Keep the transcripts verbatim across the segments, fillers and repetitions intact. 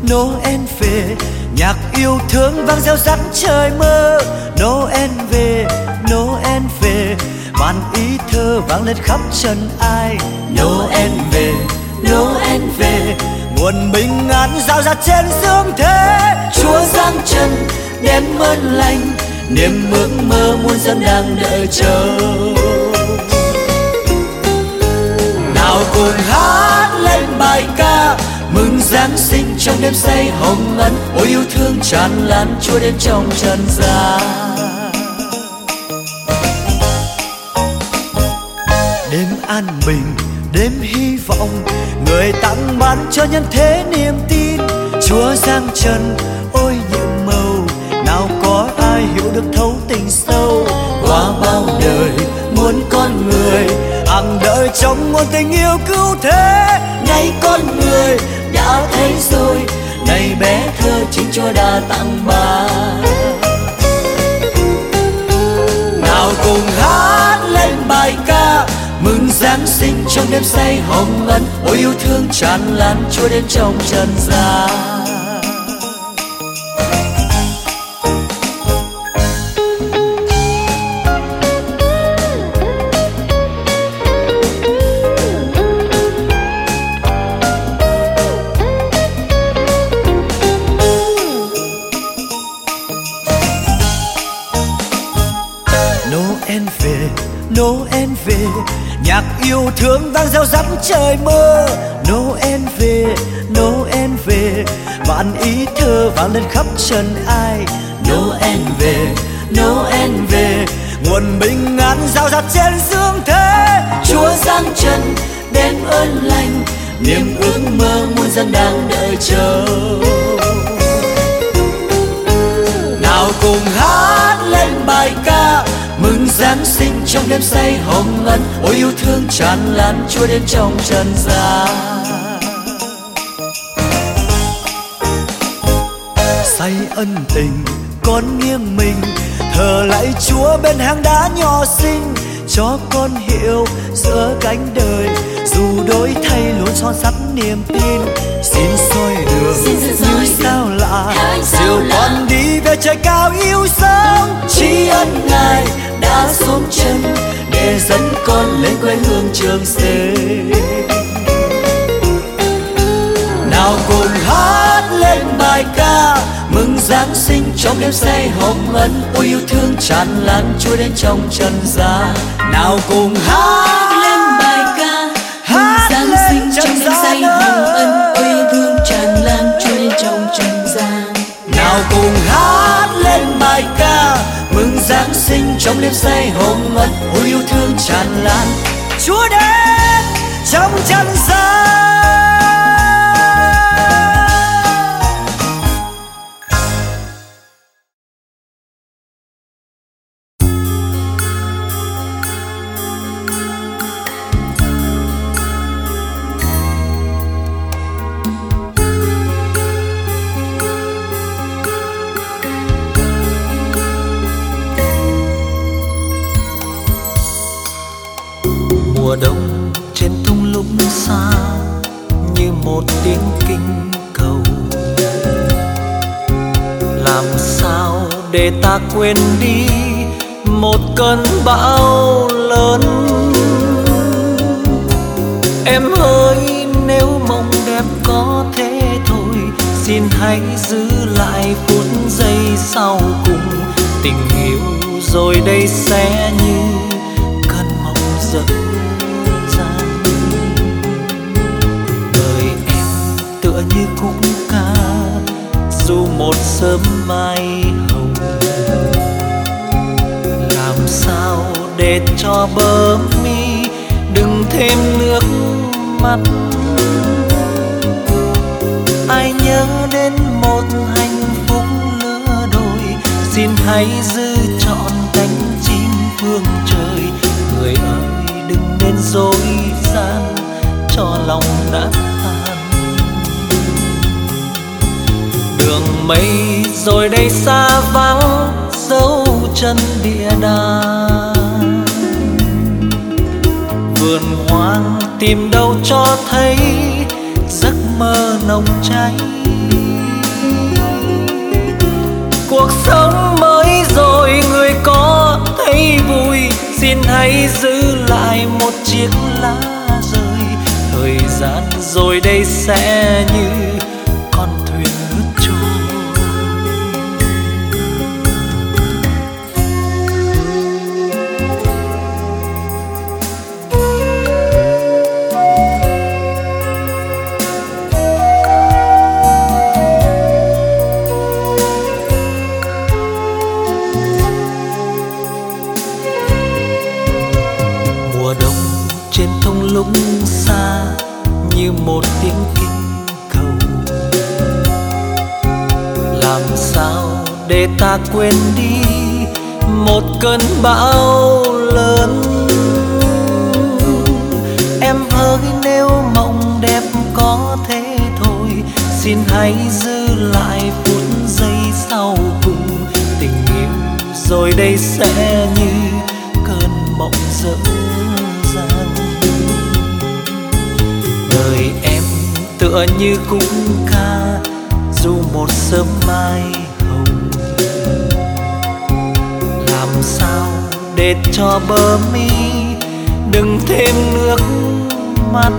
Noel về, nhạc yêu thương vang reo rắt trời mơ. Noel về, Noel về, vạn ý thơ vang lên khắp trần ai. Noel về, Noel về, nguồn bình an rao rạt trên dương thế. Chúa giáng trần đem ơn lành, niềm ước mơ muôn dân đang đợi chờ. Nào cùng hát lên bài ca mừng Giáng sinh trong đêm say hồng ân. Ôi yêu thương tràn lan Chúa đến trong trần gian. Đêm an bình, đêm hy vọng, người tặng ban cho nhân thế niềm tin. Chúa giáng trần ôi nhiệm màu, nào có ai hiểu được thấu tình sâu. Qua bao đời muôn con người hằng đợi trong nguồn tình yêu cứu thế. Nay con người đã thấy rồi, này bé thơ chính Chúa đã tặng ban. Nào cùng hát lên bài ca mừng Giáng sinh trong đêm say hồng ân. Ôi yêu thương tràn lan Chúa đến trong trần gian. Noel về, Noel về, nhạc yêu thương vang reo rắt trời mơ. Noel về, Noel về, vạn ý thơ vang lên khắp trần ai. Noel về, Noel về, nguồn bình an rao rạt trên dương thế. Chúa giáng trần đem ơn lành, niềm ước mơ muôn dân đang đợi chờ. Nào cùng hát lên bài ca mừng Giáng sinh trong đêm say hồng ân. Ôi yêu thương tràn lan Chúa đến trong trần gian. Say ân tình con nghiêng mình, thờ lạy Chúa bên hang đá nhỏ xinh. Cho con hiểu giữa cánh đời, dù đổi thay luôn son sắt niềm tin. Xin soi đường như sao lạ, dìu con đi về trời cao yêu dấu. Tri ân Ngài đã xuống chân để dẫn con lên quê hương Trường Sê. Nào cùng hát lên bài ca mừng Giáng sinh trong đêm say hồng ân. Ôi yêu thương tràn lan Chúa đến trong trần gian. Nào cùng hát lên bài ca mừng Giáng sinh trong đêm say hồng ân. Ôi yêu thương tràn lan Chúa đến trong trần gian. Nào cùng hát lên bài ca mừng Giáng sinh trong đêm say hồng ân. Ôi yêu thương tràn lan Chúa đến trong trần gian. Mùa đông trên thung lũng xa như một tiếng kinh cầu. Làm sao để ta quên đi một cơn bão lớn. Em ơi nếu mộng đẹp có thế thôi, xin hãy giữ lại phút giây sau cùng. Tình yêu rồi đây sẽ như cơn mộng dở dang. Đời em tựa như khúc ca dù một sớm mai hồng. Làm sao để cho bờ mi đừng thêm nước mắt. Ai nhớ đến một hạnh phúc lứa đôi, xin hãy giữ trọn cánh chim phương trời. Người ơi đừng nên dối gian cho lòng đã tan. Đường mây rồi đây xa vắng dấu chân địa đàng. Vườn hoang tìm đâu cho thấy giấc mơ nồng cháy. cuộc sống mới rồi người có thấy vui, xin hãy giữ lại một chiếc lá rơi. Thời gian rồi đây sẽ như con thuyền lướt trôi. Trên thung lũng xa như một tiếng kinh cầu, làm sao để ta quên đi một cơn bão lớn. Em ơi nếu mộng đẹp có thế thôi, xin hãy giữ lại phút giây sau cùng. Tình yêu rồi đây sẽ như cơn mộng dở dang. Đời em tựa như cung ca dù một sớm mai hồng, làm sao để cho bờ mi đừng thêm nước mắt.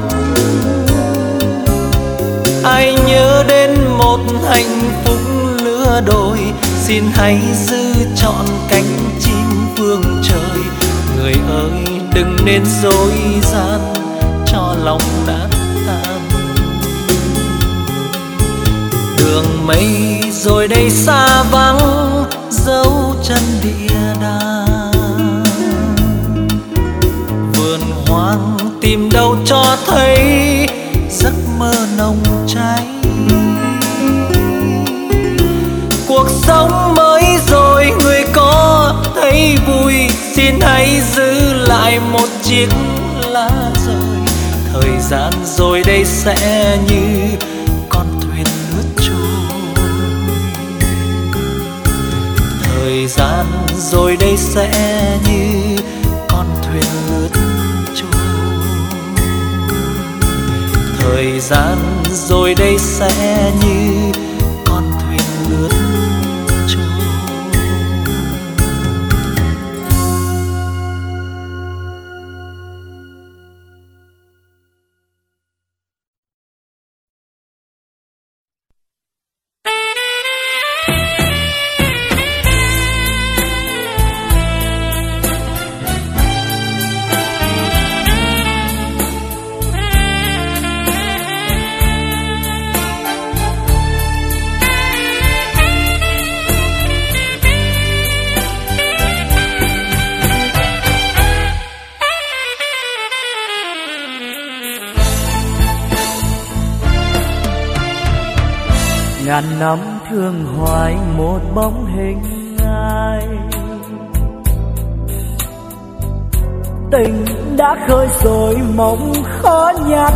Ai nhớ đến một hạnh phúc lứa đôi, xin hãy giữ trọn cánh chim phương trời. Người ơi đừng nên dối gian cho lòng nát tan. Đường mây rồi đây xa vắng dấu chân địa đàng. Vườn hoang tìm đâu cho thấy giấc mơ nồng cháy. Cuộc sống mới rồi người có thấy vui, xin hãy giữ lại một chiếc lá rơi. Thời gian rồi đây sẽ như con thuyền lướt trôi. Thời gian rồi đây sẽ như con thuyền lướt trôi. Thời gian rồi đây sẽ như con thuyền lướt trôi. Ngàn năm thương hoài một bóng hình ai, tình đã khơi rồi mộng khó nhạt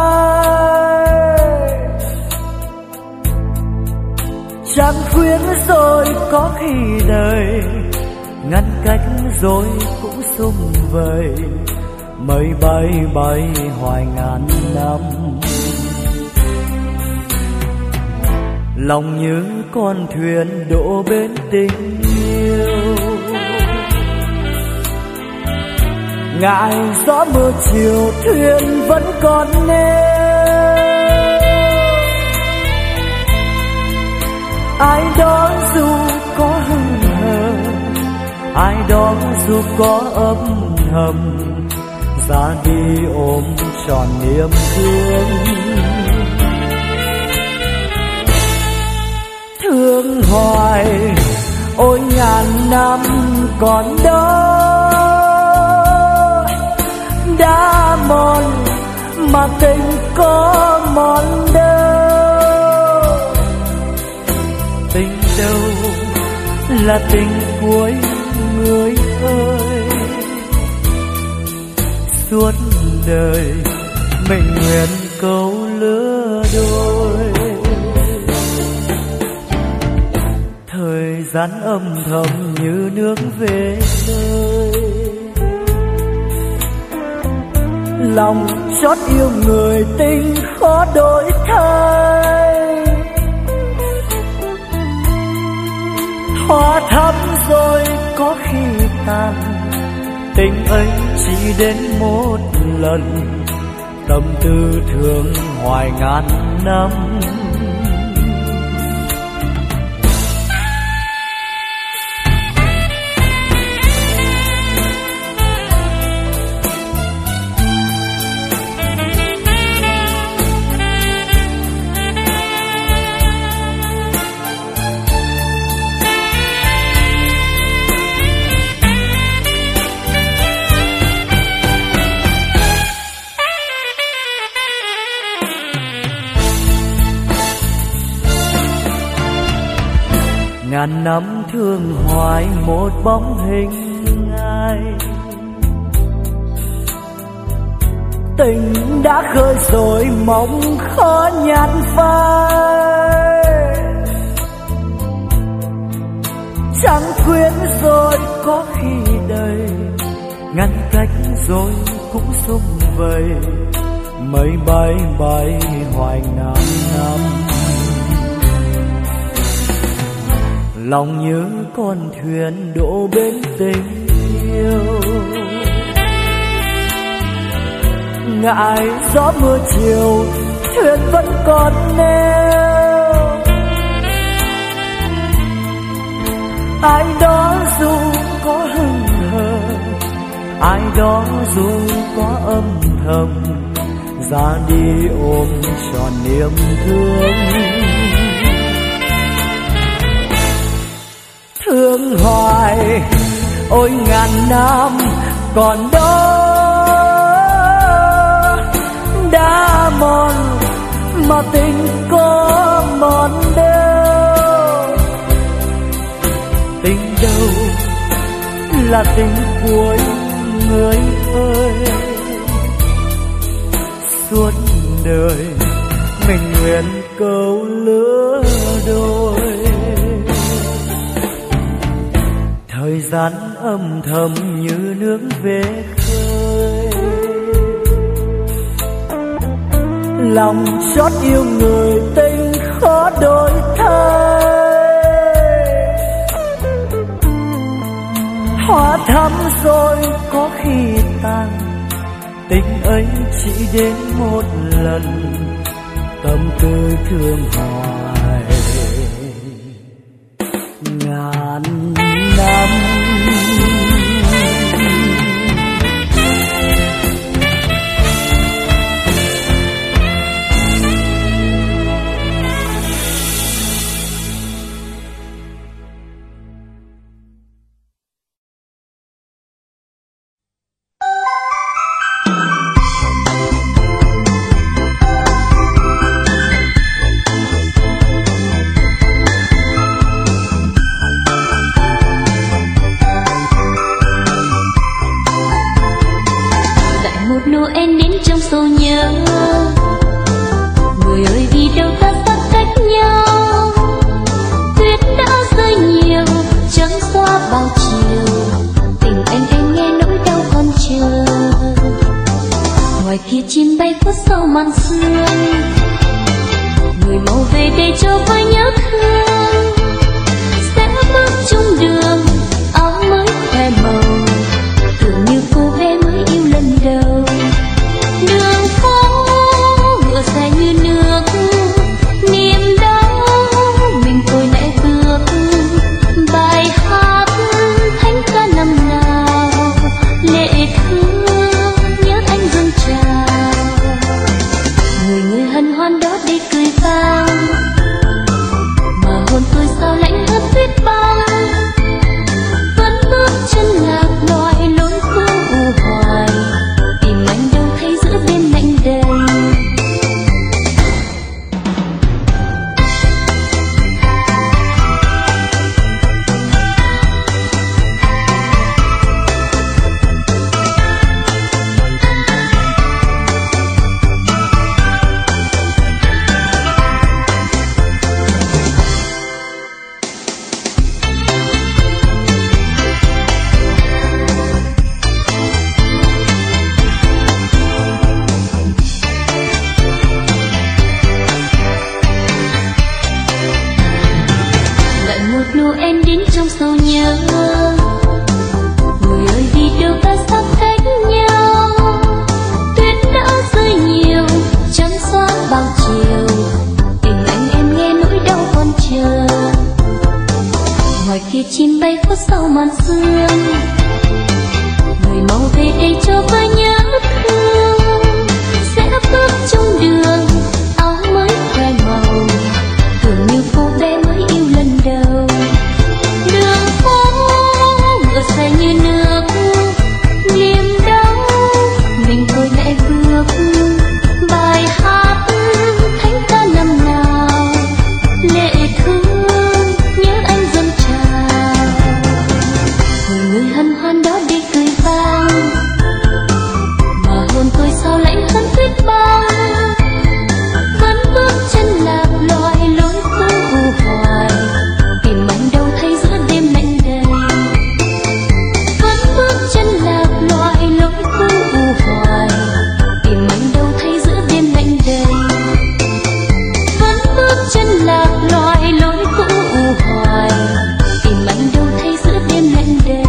phai. Chẳng khuyên rồi có khi đời ngăn cách rồi cũng sum vầy. Mây bay bay hoài ngàn năm, lòng như con thuyền đổ bên tình yêu. Ngại gió mưa chiều thuyền vẫn còn neo. Ai đó dù có hững hờ, ai đó dù có âm thầm, ra đi ôm trọn niềm thương. Thương hoài ôi ngàn năm còn đó, đã mòn mà tình có mòn đâu. Tình đâu là tình cuối người ơi, suốt đời mình nguyện câu lứa đôi. Thời gian âm thầm như nước về nơi, lòng chót yêu người tình khó đổi thay. Hoa thắm rồi có khi tàn, tình ấy chỉ đến một lần, tâm tư thương hoài ngàn năm. Ngàn năm thương hoài một bóng hình ai, tình đã khơi rồi mong khó nhạt phai. Trăng khuyên rồi có khi đầy, ngăn cách rồi cũng sum vầy, mây bay bay hoài ngàn năm. Lòng như con thuyền đổ bên tình yêu, ngại gió mưa chiều thuyền vẫn còn neo. Ai đó dù có hững hờ, ai đó dù có âm thầm, ra đi ôm trọn niềm thương. Thương hoài ôi ngàn năm còn đó, đã mòn mà tình có mòn đâu. Tình đâu là tình cuối người ơi, suốt đời mình nguyện cầu lứa đôi. Thời gian âm thầm như nước về khơi, lòng chót yêu người tình khó đổi thay. Hoa thắm rồi có khi tàn, tình ấy chỉ đến một lần, tâm tư thương hoài ngàn năm. sau màn sương. Người mau về đây cho vơi nhớ thương, sẽ bước trong đường áo mới khoe màu, tưởng như cô bé mới yêu lần đầu. Đường phố ngựa xe như nước, niềm đau mình thôi lẽ bước. Bài hát thánh ca năm nào lệ thương nhớ anh dâng trào. Người người hân hoan đó đi cười vang, mà hồn tôi sao lạnh hơn tuyết băng. Vẫn bước chân lạc loài lối cũ hoài, tìm anh đâu thấy giữa đêm lạnh đầy. Vẫn bước chân lạc loài lối cũ hoài, tìm anh đâu thấy giữa đêm lạnh đầy. Vẫn bước chân lạc loài lối cũ hoài, tìm anh đâu thấy giữa đêm lạnh đầy.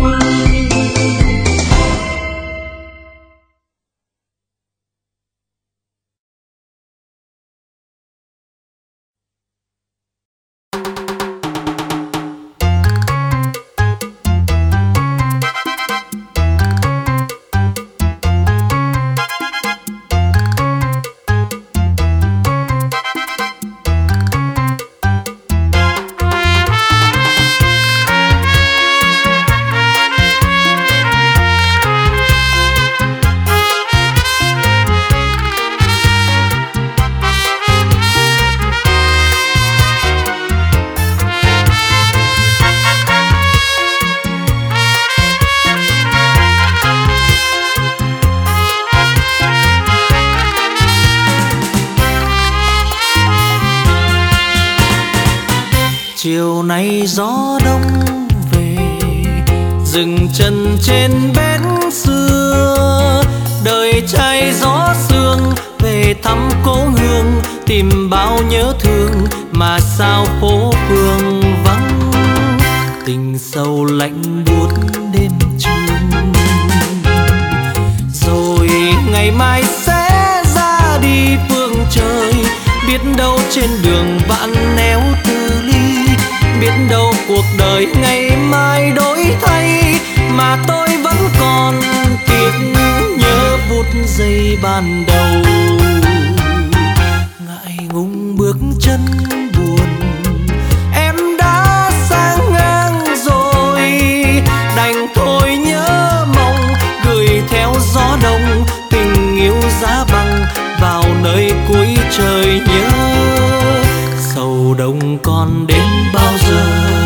Chiều nay gió đông về, dừng chân trên bến xưa, đời trai gió sương về thăm cố hương, tìm bao nhớ thương mà sao phố phường vắng. Tình sâu lạnh buốt đêm trường, rồi ngày mai sẽ ra đi phương trời. Biết đâu trên đường vạn néo từ ly, biết đâu cuộc đời ngày mai đổi thay, mà tôi vẫn còn tiếc nhớ phút giây ban đầu. Ngại ngùng bước chân buồn, em đã sang ngang rồi, đành thôi nhớ mong gửi theo gió đông tình yêu giá băng vào nơi cuối trời. Nhớ sầu đông còn đến bao giờ.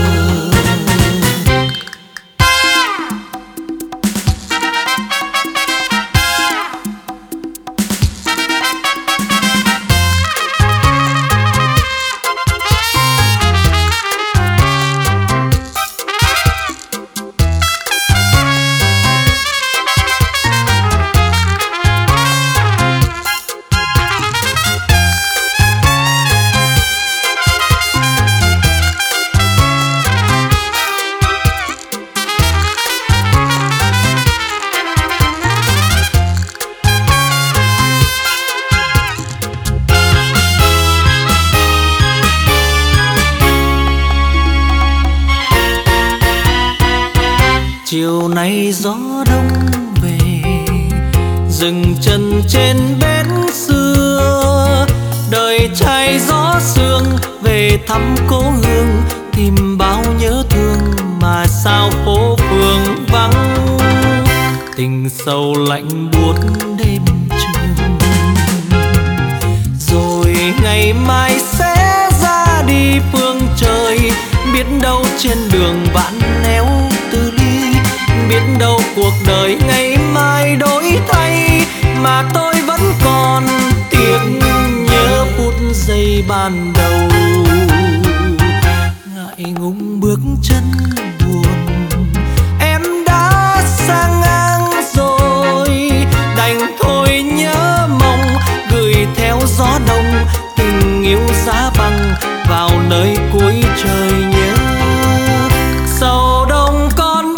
Chiều nay gió đông về, dừng chân trên bến xưa, đời trai gió sương về thăm cố hương, tìm bao nhớ thương mà sao phố phường vắng. Tình sâu lạnh buốt đêm trường, rồi ngày mai sẽ ra đi phương trời. Biết đâu trên đường vạn néo từ ly, biết đâu cuộc đời ngày mai đổi thay, mà tôi vẫn còn tiếc nhớ phút giây ban đầu. Ngại ngùng bước chân buồn, em đã sang ngang rồi, đành thôi nhớ mong gửi theo gió đông tình yêu giá băng vào nơi cuối trời. Nhớ sầu đông còn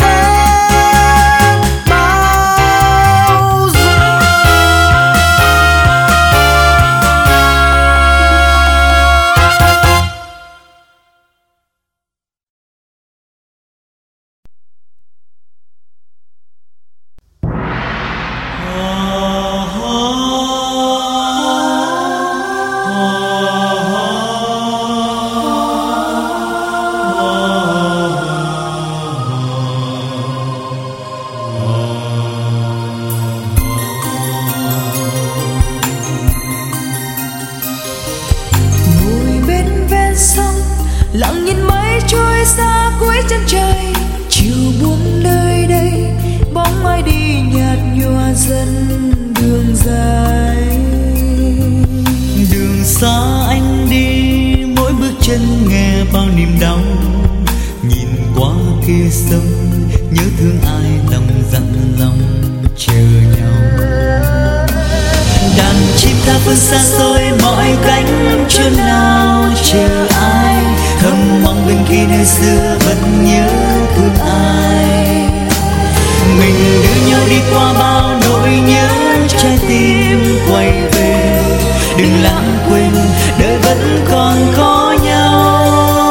lặng nhìn mây trôi xa cuối chân trời. Chiều buông nơi đây bóng ai đi nhạt nhòa dần đường dài. Đường xa anh đi mỗi bước chân nghe bao niềm đau. Nhìn qua kia sông nhớ thương ai lòng dặn lòng chờ nhau. Đàn chim ca phương xa xôi mọi cánh chốn nào chờ ai. Thầm mong bên kia nơi xưa vẫn nhớ thương ai. Mình đưa nhau đi qua bao nỗi nhớ, trái tim quay về. Đừng lãng quên đời vẫn còn có nhau.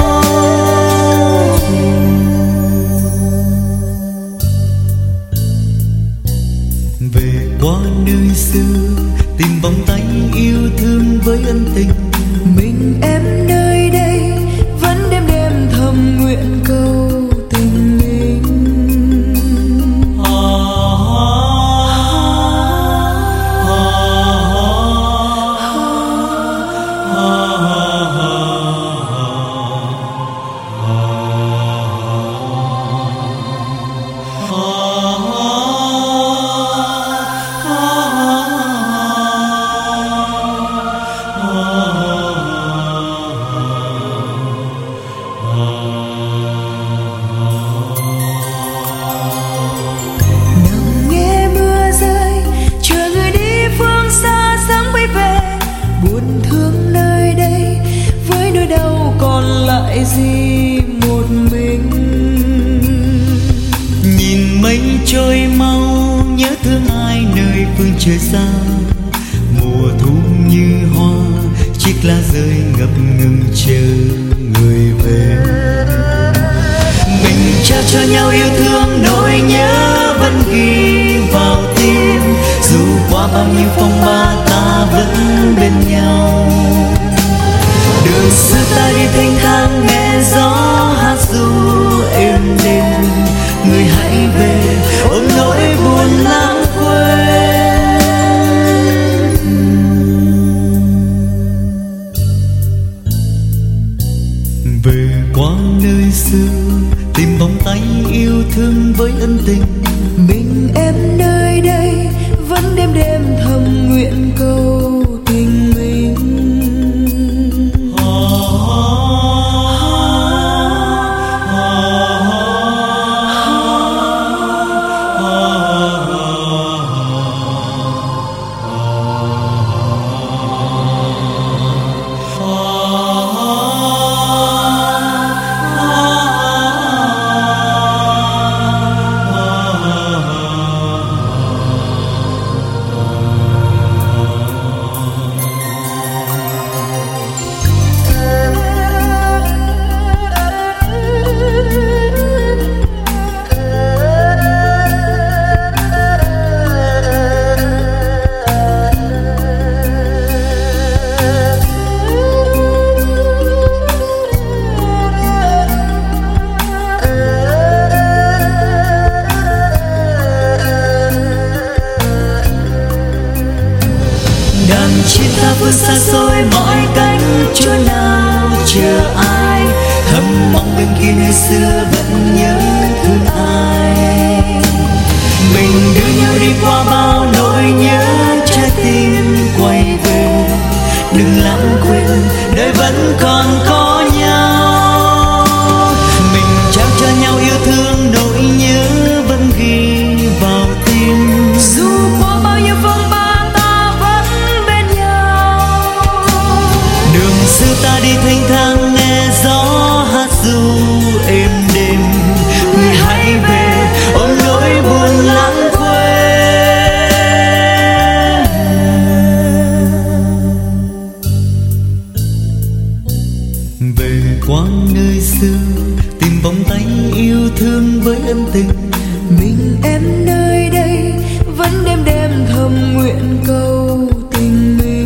Về qua nơi xưa tìm vòng tay yêu thương với ân tình. Mình em nơi đây vẫn đêm đêm thầm nguyện câu tình mình. Gì một mình nhìn mây trôi mau nhớ thương ai nơi phương trời xa. Mùa thu như hoa chiếc lá rơi ngập ngừng chờ người về. Mình trao cho nhau yêu thương nỗi nhớ vẫn ghi vào tim. Dù qua bao nhiêu phong ba ta vẫn bên nhau. Đường xưa ta đi thanh thang nghe gió hát ru êm đềm. Người hãy về ôm nỗi buồn lãng quên. Về qua nơi xưa tìm vòng tay yêu thương với ân tình. Mình em nơi đây vẫn đêm đêm thầm nguyện câu tình mình. Chim ta phương xa xôi mọi cánh chốn nào chờ ai. Thầm mong bên kia nơi xưa vẫn nhớ thương ai. Mình đưa nhau đi qua bao nỗi nhớ, trái tim quay về. Đừng lãng quên đời vẫn còn có nhau. Mình trao cho nhau yêu thương nỗi nhớ vẫn ghi vào tim. Dù qua bao nhiêu phong ba xưa ta đi thanh thang nghe gió hát ru êm đềm. Người hãy về ôm nỗi buồn lãng quên. Về qua nơi xưa tìm vòng tay yêu thương với ân tình. Mình em nơi đây vẫn đêm đêm thầm nguyện câu tình mình.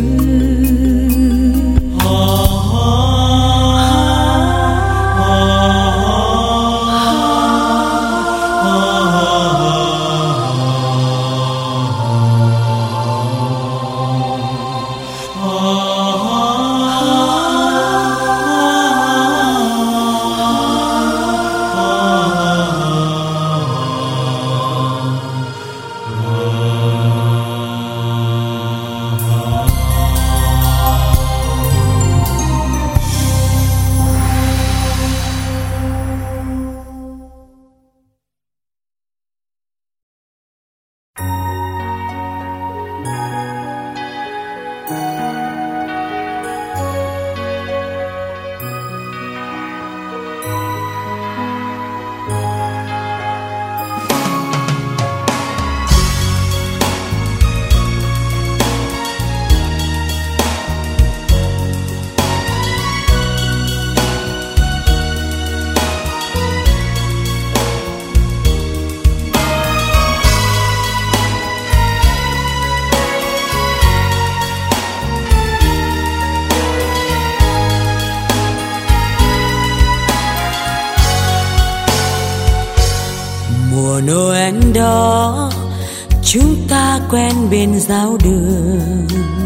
Noel đó chúng ta quen bên giáo đường.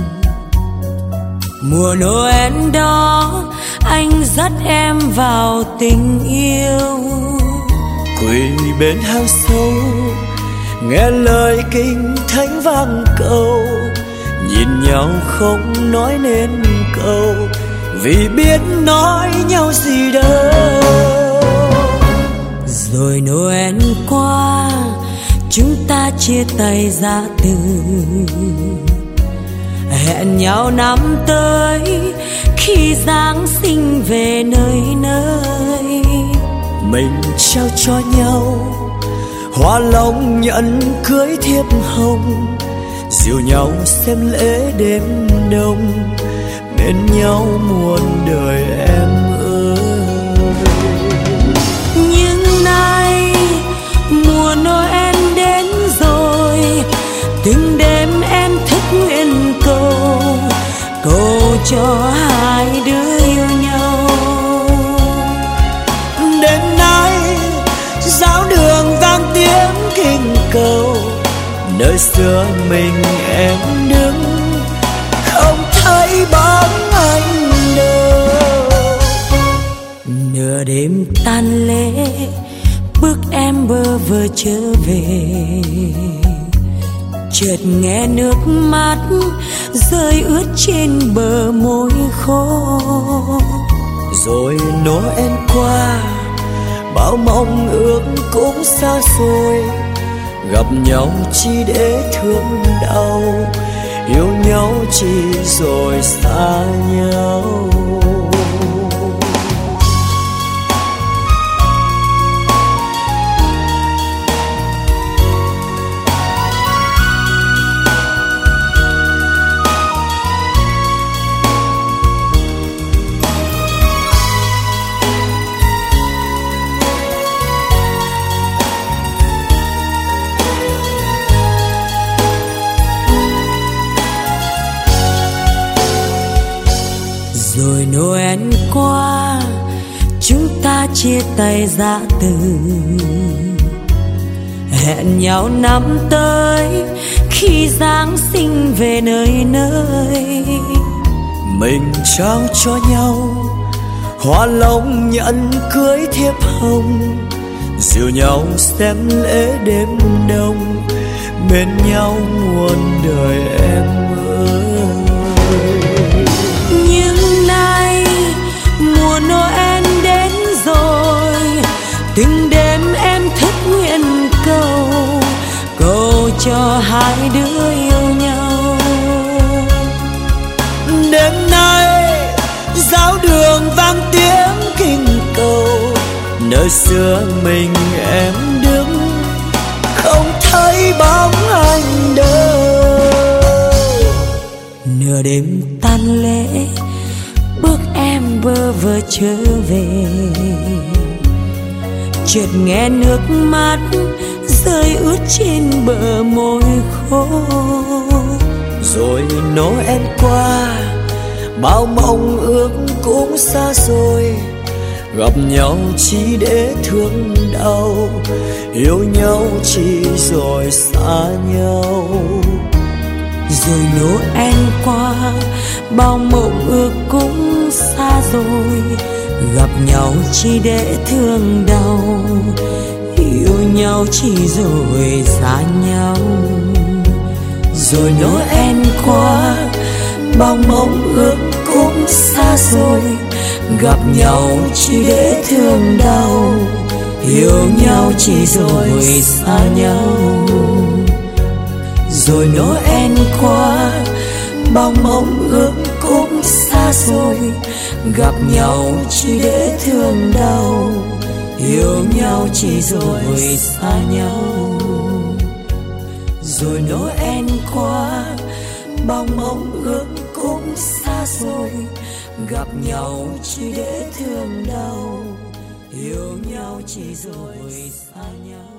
Mùa Noel đó anh dắt em vào tình yêu. Quỳ bên hang sâu nghe lời kinh thánh vang cầu, nhìn nhau không nói nên câu, vì biết nói nhau gì đâu. Rồi Noel qua chúng ta chia tay ra từ, hẹn nhau năm tới khi Giáng sinh về nơi nơi. Mình trao cho nhau hoa long nhẫn cưới thiệp hồng, dìu nhau xem lễ đêm đông, bên nhau muôn đời em ơi. Nhưng nay mùa Noel đến rồi, từng đêm em thức nguyện cầu, cầu cho hai đứa yêu nhau. Đêm nay giáo đường vang tiếng kinh cầu, nơi xưa mình em đứng không thấy bóng anh đâu. Nửa đêm tan lễ bước em bơ vơ trở về, chợt nghe nước mắt rơi ướt trên bờ môi khô. Rồi Noel qua bao mong ước cũng xa xôi, gặp nhau chỉ để thương đau, yêu nhau chỉ rồi xa nhau. Rồi Noel qua chúng ta chia tay ra từ, hẹn nhau năm tới khi Giáng sinh về nơi nơi. Mình trao cho nhau hoa long nhẫn cưới thiệp hồng, dìu nhau xem lễ đêm đông, bên nhau muôn đời em ơi. Nhưng nay mùa Noel đến rồi, từng đêm em thức nguyện cầu, cầu cho hai đứa yêu nhau. Đêm nay giáo đường vang tiếng kinh cầu, nơi xưa mình em đứng không thấy bóng anh đâu. Nửa đêm tan lễ bước em bơ vơ trở về, chợt nghe nước mắt rơi ướt trên bờ môi khô. Rồi Noel qua bao mong ước cũng xa rồi, gặp nhau chỉ để thương đau, yêu nhau chỉ rồi xa nhau. Rồi Noel qua bao mộng ước cũng xa rồi, gặp nhau chỉ để thương đau, yêu nhau chỉ rồi xa nhau. Rồi Noel qua bao mong ước cũng xa rồi, gặp nhau chỉ để thương đau, yêu nhau chỉ rồi xa nhau. Rồi Noel qua bao mong ước cũng xa rồi, gặp nhau chỉ để thương đau, yêu nhau chỉ rồi xa nhau. Rồi Noel qua bao mong ước cũng xa rồi, gặp nhau chỉ để thương đau, yêu nhau chỉ rồi xa nhau.